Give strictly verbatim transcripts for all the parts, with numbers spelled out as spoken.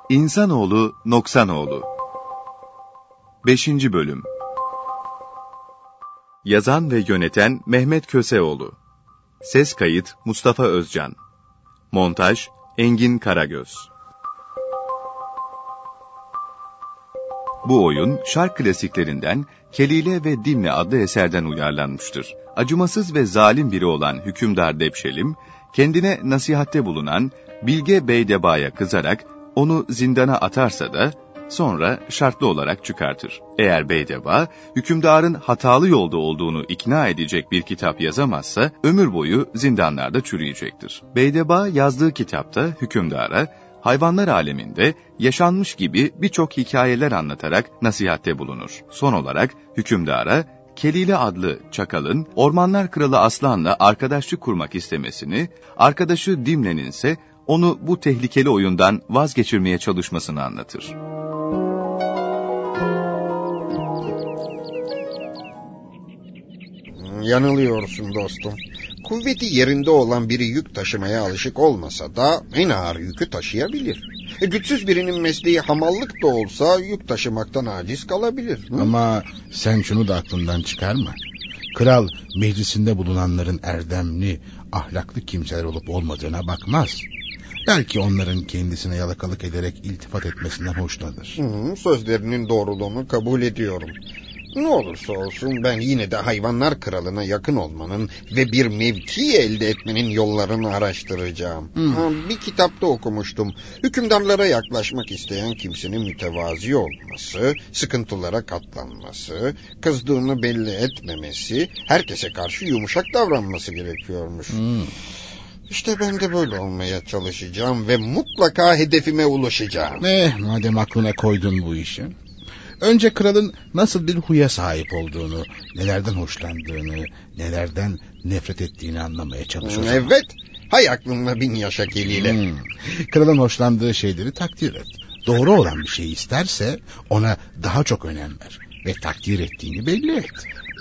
İnsanoğlu Noksanoğlu beşinci Bölüm. Yazan ve yöneten Mehmet Köseoğlu. Ses kayıt Mustafa Özcan. Montaj Engin Karagöz. Bu oyun şark klasiklerinden Kelile ve Dimne adlı eserden uyarlanmıştır. Acımasız ve zalim biri olan hükümdar Depşelim, kendine nasihatte bulunan Bilge Beydeba'ya kızarak onu zindana atarsa da sonra şartlı olarak çıkartır. Eğer Beydeba, hükümdarın hatalı yolda olduğunu ikna edecek bir kitap yazamazsa, ömür boyu zindanlarda çürüyecektir. Beydeba yazdığı kitapta hükümdara, hayvanlar aleminde yaşanmış gibi birçok hikayeler anlatarak nasihatte bulunur. Son olarak hükümdara, Kelile adlı çakalın Ormanlar Kralı Aslan'la arkadaşlık kurmak istemesini, arkadaşı Dimne'nin ise onu bu tehlikeli oyundan vazgeçirmeye çalışmasını anlatır. Yanılıyorsun dostum. Kuvveti yerinde olan biri yük taşımaya alışık olmasa da en ağır yükü taşıyabilir. E, güçsüz birinin mesleği hamallık da olsa yük taşımaktan aciz kalabilir. Hı? Ama sen şunu da aklından çıkarma. Kral meclisinde bulunanların erdemli, ahlaklı kimseler olup olmadığına bakmaz. Belki onların kendisine yalakalık ederek iltifat etmesinden hoşlanır. Hı, sözlerinin doğruluğunu kabul ediyorum. Ne olursa olsun ben yine de hayvanlar kralına yakın olmanın ve bir mevki elde etmenin yollarını araştıracağım. Hmm. Ha, bir kitapta okumuştum. Hükümdarlara yaklaşmak isteyen kimsenin mütevazi olması, sıkıntılara katlanması, kızdığını belli etmemesi, herkese karşı yumuşak davranması gerekiyormuş. Hmm. İşte ben de böyle olmaya çalışacağım ve mutlaka hedefime ulaşacağım. Eh, madem aklına koydun bu işi. Önce kralın nasıl bir huya sahip olduğunu, nelerden hoşlandığını, nelerden nefret ettiğini anlamaya çalışıyorsun. Evet, hay aklınla bin yaşa Kelile. Hmm. Kralın hoşlandığı şeyleri takdir et. Doğru olan bir şey isterse ona daha çok önem ver ve takdir ettiğini belli et.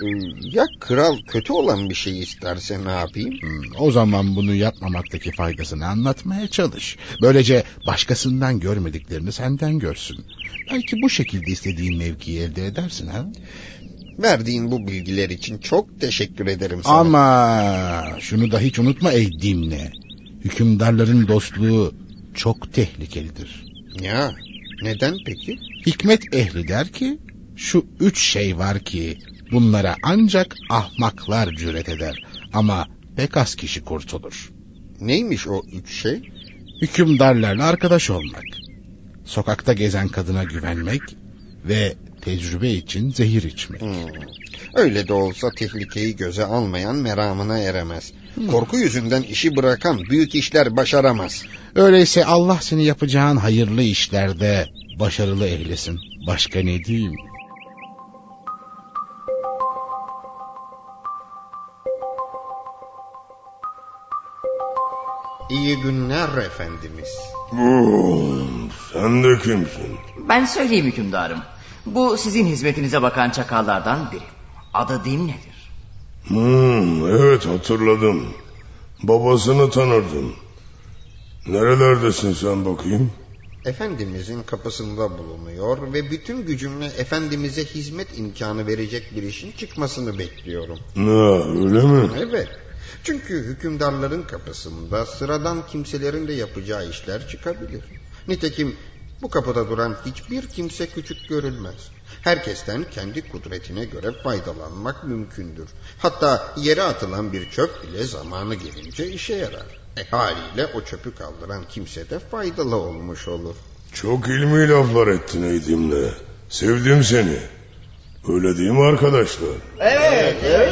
Ya kral kötü olan bir şey isterse ne yapayım? Hmm, o zaman bunu yapmamaktaki faydasını anlatmaya çalış. Böylece başkasından görmediklerini senden görsün. Belki bu şekilde istediğin mevkiyi elde edersin ha? Verdiğin bu bilgiler için çok teşekkür ederim sana. Ama şunu da hiç unutma ey Dimne. Hükümdarların dostluğu çok tehlikelidir. Ya neden peki? Hikmet ehli der ki şu üç şey var ki bunlara ancak ahmaklar cüret eder ama pek az kişi kurtulur. Neymiş o üç şey? Hükümdarlarla arkadaş olmak, sokakta gezen kadına güvenmek ve tecrübe için zehir içmek. Hmm. Öyle de olsa tehlikeyi göze almayan meramına eremez. Hmm. Korku yüzünden işi bırakan büyük işler başaramaz. Öyleyse Allah seni yapacağın hayırlı işlerde başarılı eylesin. Başka ne diyeyim? İyi günler efendimiz. Oo, sen de kimsin? Ben söyleyeyim hükümdarım. Bu sizin hizmetinize bakan çakallardan biri. Adı Dimne'dir. Hmm, evet hatırladım. Babasını tanırdım. Nerelerdesin sen bakayım? Efendimizin kapısında bulunuyor ve bütün gücümle efendimize hizmet imkanı verecek bir işin çıkmasını bekliyorum. Ne, öyle mi? Evet. Çünkü hükümdarların kapısında sıradan kimselerin de yapacağı işler çıkabilir. Nitekim bu kapıda duran hiçbir kimse küçük görülmez. Herkesten kendi kudretine göre faydalanmak mümkündür. Hatta yere atılan bir çöp bile zamanı gelince işe yarar. E haliyle o çöpü kaldıran kimse de faydalı olmuş olur. Çok ilmi laflar ettin ey Dimne. Sevdim seni. Öyle değil mi arkadaşlar? Evet, evet.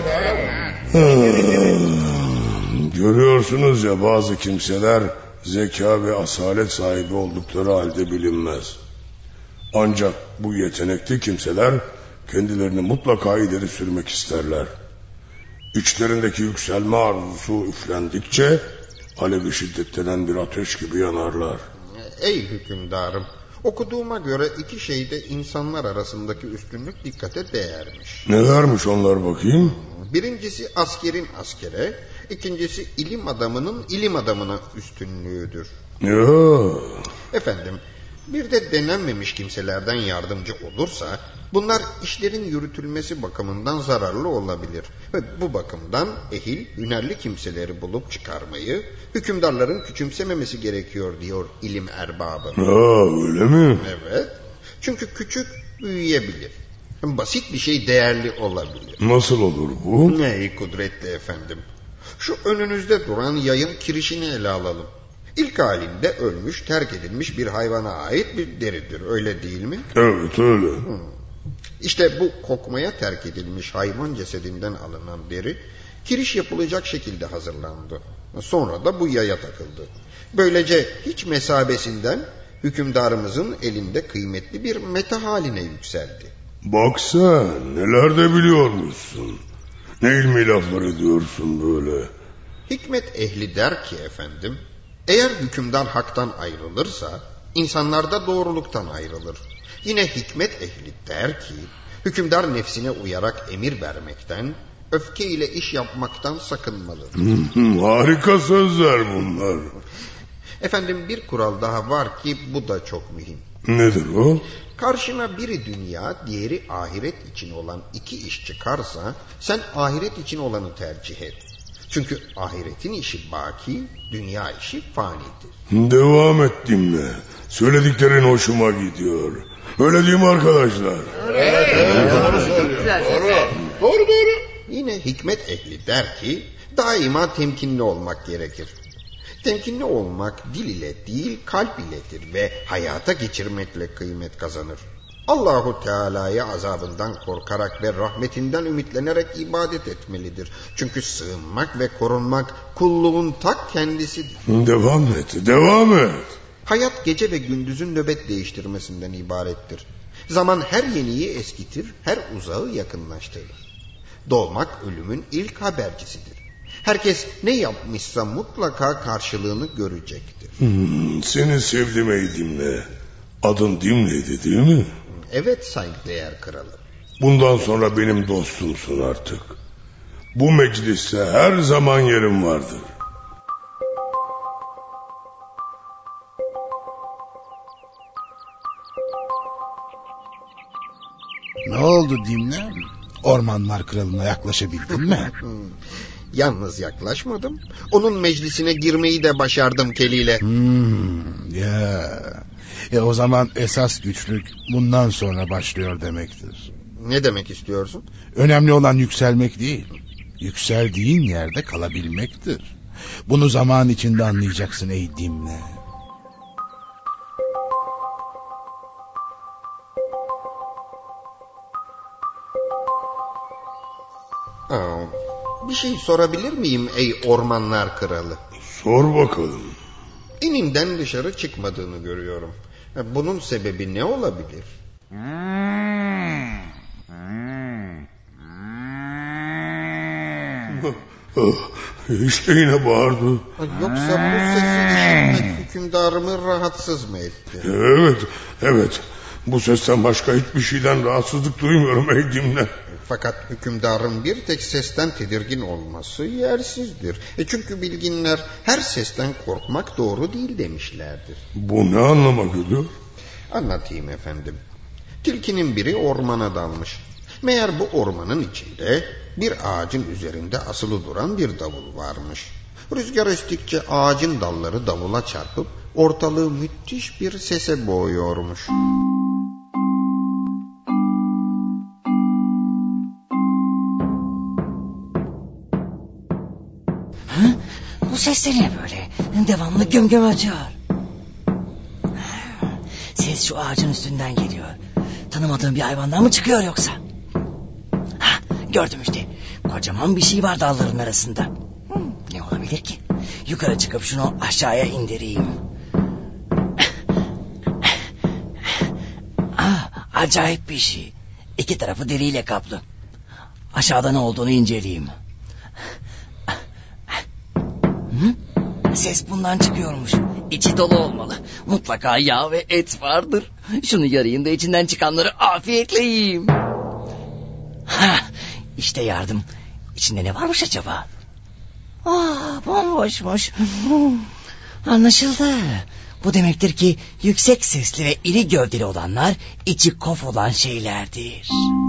Görüyorsunuz ya, bazı kimseler zeka ve asalet sahibi oldukları halde bilinmez. Ancak bu yetenekli kimseler kendilerini mutlaka ileri sürmek isterler. İçlerindeki yükselme arzusu üflendikçe alevi şiddetlenen bir ateş gibi yanarlar. Ey hükümdarım, okuduğuma göre iki şeyde insanlar arasındaki üstünlük dikkate değermiş. Nelermiş onlar bakayım? Birincisi askerin askere, ikincisi ilim adamının ilim adamına üstünlüğüdür. Ya. Efendim, Bir de denenmemiş kimselerden yardımcı olursa bunlar işlerin yürütülmesi bakımından zararlı olabilir. Ve bu bakımdan ehil, hünerli kimseleri bulup çıkarmayı hükümdarların küçümsememesi gerekiyor diyor ilim erbabı. Ha, öyle mi? Evet. Çünkü küçük büyüyebilir. Basit bir şey değerli olabilir. Nasıl olur bu? Ey kudretli efendim. Şu önünüzde duran yayın kirişini ele alalım. İlk halinde ölmüş, terk edilmiş bir hayvana ait bir deridir, öyle değil mi? Evet, öyle. Hmm. İşte bu kokmaya terk edilmiş hayvan cesedinden alınan deri kiriş yapılacak şekilde hazırlandı. Sonra da bu yaya takıldı. Böylece hiç mesabesinden hükümdarımızın elinde kıymetli bir meta haline yükseldi. Bak sen neler de biliyormuşsun. Ne ilmi laflar ediyorsun böyle. Hikmet ehli der ki efendim, eğer hükümdar haktan ayrılırsa insanlar da doğruluktan ayrılır. Yine hikmet ehli der ki hükümdar nefsine uyarak emir vermekten, öfke ile iş yapmaktan sakınmalı. Harika sözler bunlar. Efendim bir kural daha var ki bu da çok mühim. Nedir o? Karşına biri dünya, diğeri ahiret için olan iki iş çıkarsa sen ahiret için olanı tercih et. Çünkü ahiretin işi baki, dünya işi fanidir. Devam et dinle. Söylediklerin hoşuma gidiyor. Öyle değil mi arkadaşlar? Evet, evet, doğru söylüyor. Doğru. Doğru doğru. Yine hikmet ehli der ki daima temkinli olmak gerekir. Temkinli olmak dil ile değil kalp iledir ve hayata geçirmekle kıymet kazanır. Allahu Teala'ya azabından korkarak ve rahmetinden ümitlenerek ibadet etmelidir. Çünkü sığınmak ve korunmak kulluğun tak kendisidir. Devam et, devam et. Hayat gece ve gündüzün nöbet değiştirmesinden ibarettir. Zaman her yeniyi eskitir, her uzağı yakınlaştırır. Doğmak ölümün ilk habercisidir. Herkes ne yapmışsa mutlaka karşılığını görecektir. Hmm, seni sevdim ey Dimle. Adın Dimle'ydi değil mi? Evet saygıdeğer kralım. Bundan sonra benim dostumsun artık. Bu mecliste her zaman yerim vardır. Ne oldu Dimle? Ormanlar kralına yaklaşabildin mi? Yalnız yaklaşmadım. Onun meclisine girmeyi de başardım Keliyle. Hmm, ya. E o zaman esas güçlük bundan sonra başlıyor demektir. Ne demek istiyorsun? Önemli olan yükselmek değil, yükseldiğin yerde kalabilmektir. Bunu zaman içinde anlayacaksın ey Dimle. Aa, bir şey sorabilir miyim ey ormanlar kralı? Sor bakalım. İninden dışarı çıkmadığını görüyorum. Bunun sebebi ne olabilir? İşte yine bağırdı. Yoksa bu sesi işitmek hükümdarımı rahatsız mı etti? Evet, evet. Bu sesten başka hiçbir şeyden rahatsızlık duymuyorum ey Dimle. Fakat hükümdarın bir tek sesten tedirgin olması yersizdir. E çünkü bilginler her sesten korkmak doğru değil demişlerdir. Bu ne anlama geliyor? Anlatayım efendim. Tilkinin biri ormana dalmış. Meğer bu ormanın içinde bir ağacın üzerinde asılı duran bir davul varmış. Rüzgar estikçe ağacın dalları davula çarpıp ortalığı müthiş bir sese boğuyormuş. Bu ses de ne böyle? Devamlı göm göm atıyor. Ses şu ağacın üstünden geliyor. Tanımadığım bir hayvandan mı çıkıyor yoksa? Ha, gördüm işte. Kocaman bir şey var dalların arasında. Hmm, ne olabilir ki? Yukarı çıkıp şunu aşağıya indireyim. Ah, acayip bir şey. İki tarafı deriyle kaplı. Aşağıda ne olduğunu inceleyeyim. Hı? Ses bundan çıkıyormuş. İçi dolu olmalı. Mutlaka yağ ve et vardır. Şunu yarayayım da içinden çıkanları afiyetle yiyeyim. Ha, işte yardım. İçinde ne varmış acaba? Aa, bomboşmuş. Anlaşıldı. Bu demektir ki yüksek sesli ve iri gövdeli olanlar içi kof olan şeylerdir.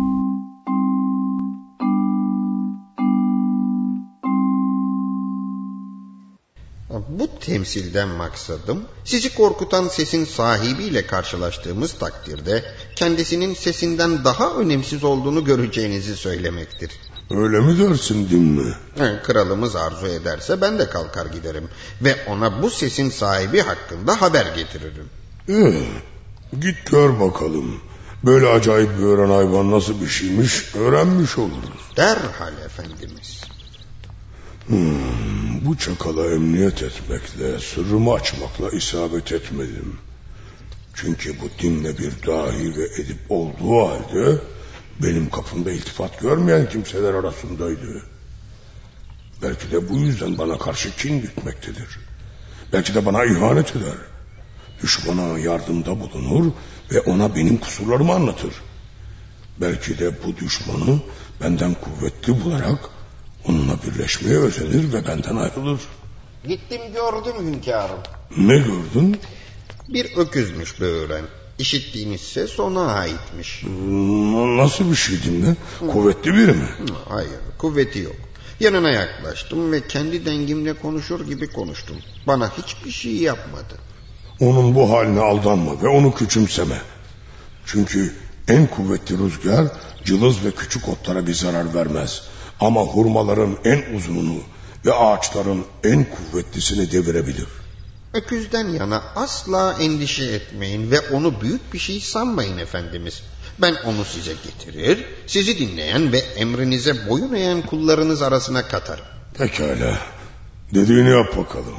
Bu temsilden maksadım, sizi korkutan sesin sahibiyle karşılaştığımız takdirde kendisinin sesinden daha önemsiz olduğunu göreceğinizi söylemektir. Öyle mi dersin Dimmi? Kralımız arzu ederse ben de kalkar giderim ve ona bu sesin sahibi hakkında haber getiririm. Ee, git gör bakalım. Böyle acayip bir öğren hayvan nasıl bir şeymiş öğrenmiş oluruz. Derhal efendimiz. Hmm, bu çakala emniyet etmekle, sırrımı açmakla isabet etmedim. Çünkü bu dinle bir dahi ve edip olduğu halde benim kapımda iltifat görmeyen kimseler arasındaydı. Belki de bu yüzden bana karşı kin gütmektedir. Belki de bana ihanet eder. Düşmana yardımda bulunur ve ona benim kusurlarımı anlatır. Belki de bu düşmanı benden kuvvetli bularak onunla birleşmeye özenir ve benden ayrılır. Gittim gördüm hünkârım. Ne gördün? Bir öküzmüş böğüren. İşittiğiniz ses ona aitmiş. Nasıl bir şey Dimmi? Kuvvetli biri mi? Hayır, kuvveti yok. Yanına yaklaştım ve kendi dengimle konuşur gibi konuştum. Bana hiçbir şey yapmadı. Onun bu haline aldanma ve onu küçümseme. Çünkü en kuvvetli rüzgar cılız ve küçük otlara bir zarar vermez. Ama hurmaların en uzununu ve ağaçların en kuvvetlisini devirebilir. Öküzden yana asla endişe etmeyin ve onu büyük bir şey sanmayın efendimiz. Ben onu size getirir, sizi dinleyen ve emrinize boyun eğen kullarınız arasına katarım. Pekala, dediğini yap bakalım.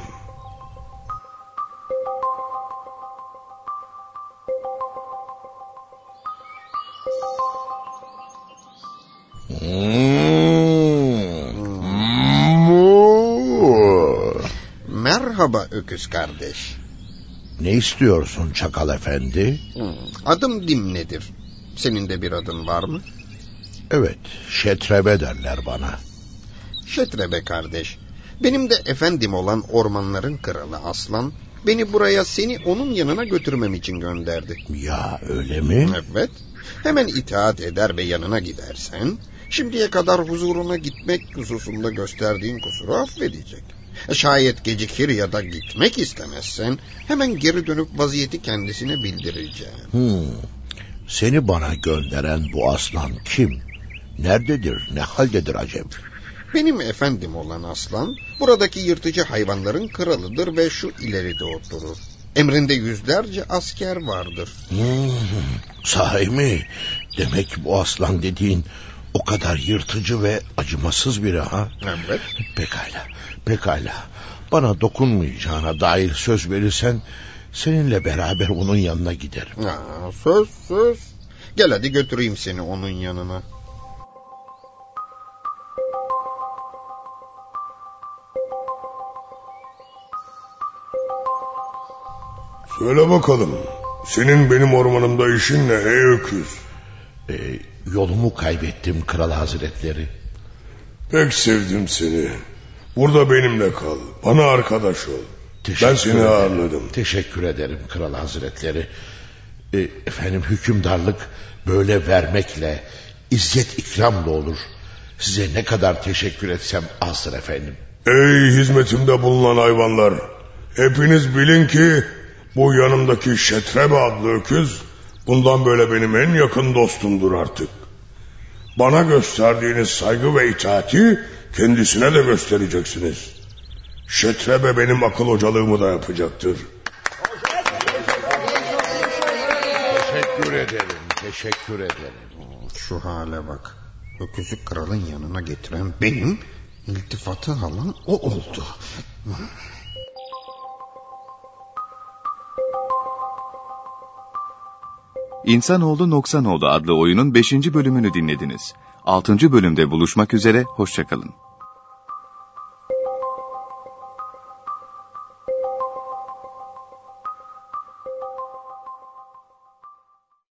Merhaba öküz kardeş. Ne istiyorsun çakal efendi? Adım Dimne'dir. Senin de bir adın var mı? Evet, Şetrebe derler bana. Şetrebe kardeş. Benim de efendim olan ormanların kralı Aslan beni buraya seni onun yanına götürmem için gönderdi. Ya öyle mi? Evet. Hemen itaat eder ve yanına gidersen şimdiye kadar huzuruna gitmek hususunda gösterdiğin kusuru affedecek. Şayet gecikir ya da gitmek istemezsen hemen geri dönüp vaziyeti kendisine bildireceğim. Hmm. Seni bana gönderen bu aslan kim? Nerededir, ne haldedir acaba? Benim efendim olan aslan buradaki yırtıcı hayvanların kralıdır ve şu ileride oturur. Emrinde yüzlerce asker vardır. Hmm. Sahi mi? Demek bu aslan dediğin o kadar yırtıcı ve acımasız biri ha? Evet. Pekala, pekala. Bana dokunmayacağına dair söz verirsen seninle beraber onun yanına giderim. Ha, söz söz. Gel hadi götüreyim seni onun yanına. Söyle bakalım. Senin benim ormanımda işin ne ey öküz? Ee, yolumu kaybettim kral hazretleri. Pek sevdim seni. Burada benimle kal. Bana arkadaş ol. Teşekkür ben seni ederim. ağırladım. Teşekkür ederim kral hazretleri. Ee, efendim hükümdarlık böyle vermekle, izzet ikramla olur. Size ne kadar teşekkür etsem azdır efendim. Ey hizmetimde bulunan hayvanlar. Hepiniz bilin ki bu yanımdaki Şetrebe adlı öküz bundan böyle benim en yakın dostumdur artık. Bana gösterdiğiniz saygı ve itaati kendisine de göstereceksiniz. Şetrebe benim akıl hocalığımı da yapacaktır. Teşekkür ederim, teşekkür ederim. Şu hale bak. Öküzü kralın yanına getiren benim, iltifatı alan o oldu. İnsanoğlu Noksanoğlu adlı oyunun beşinci bölümünü dinlediniz. altıncı bölümde buluşmak üzere, hoşça kalın.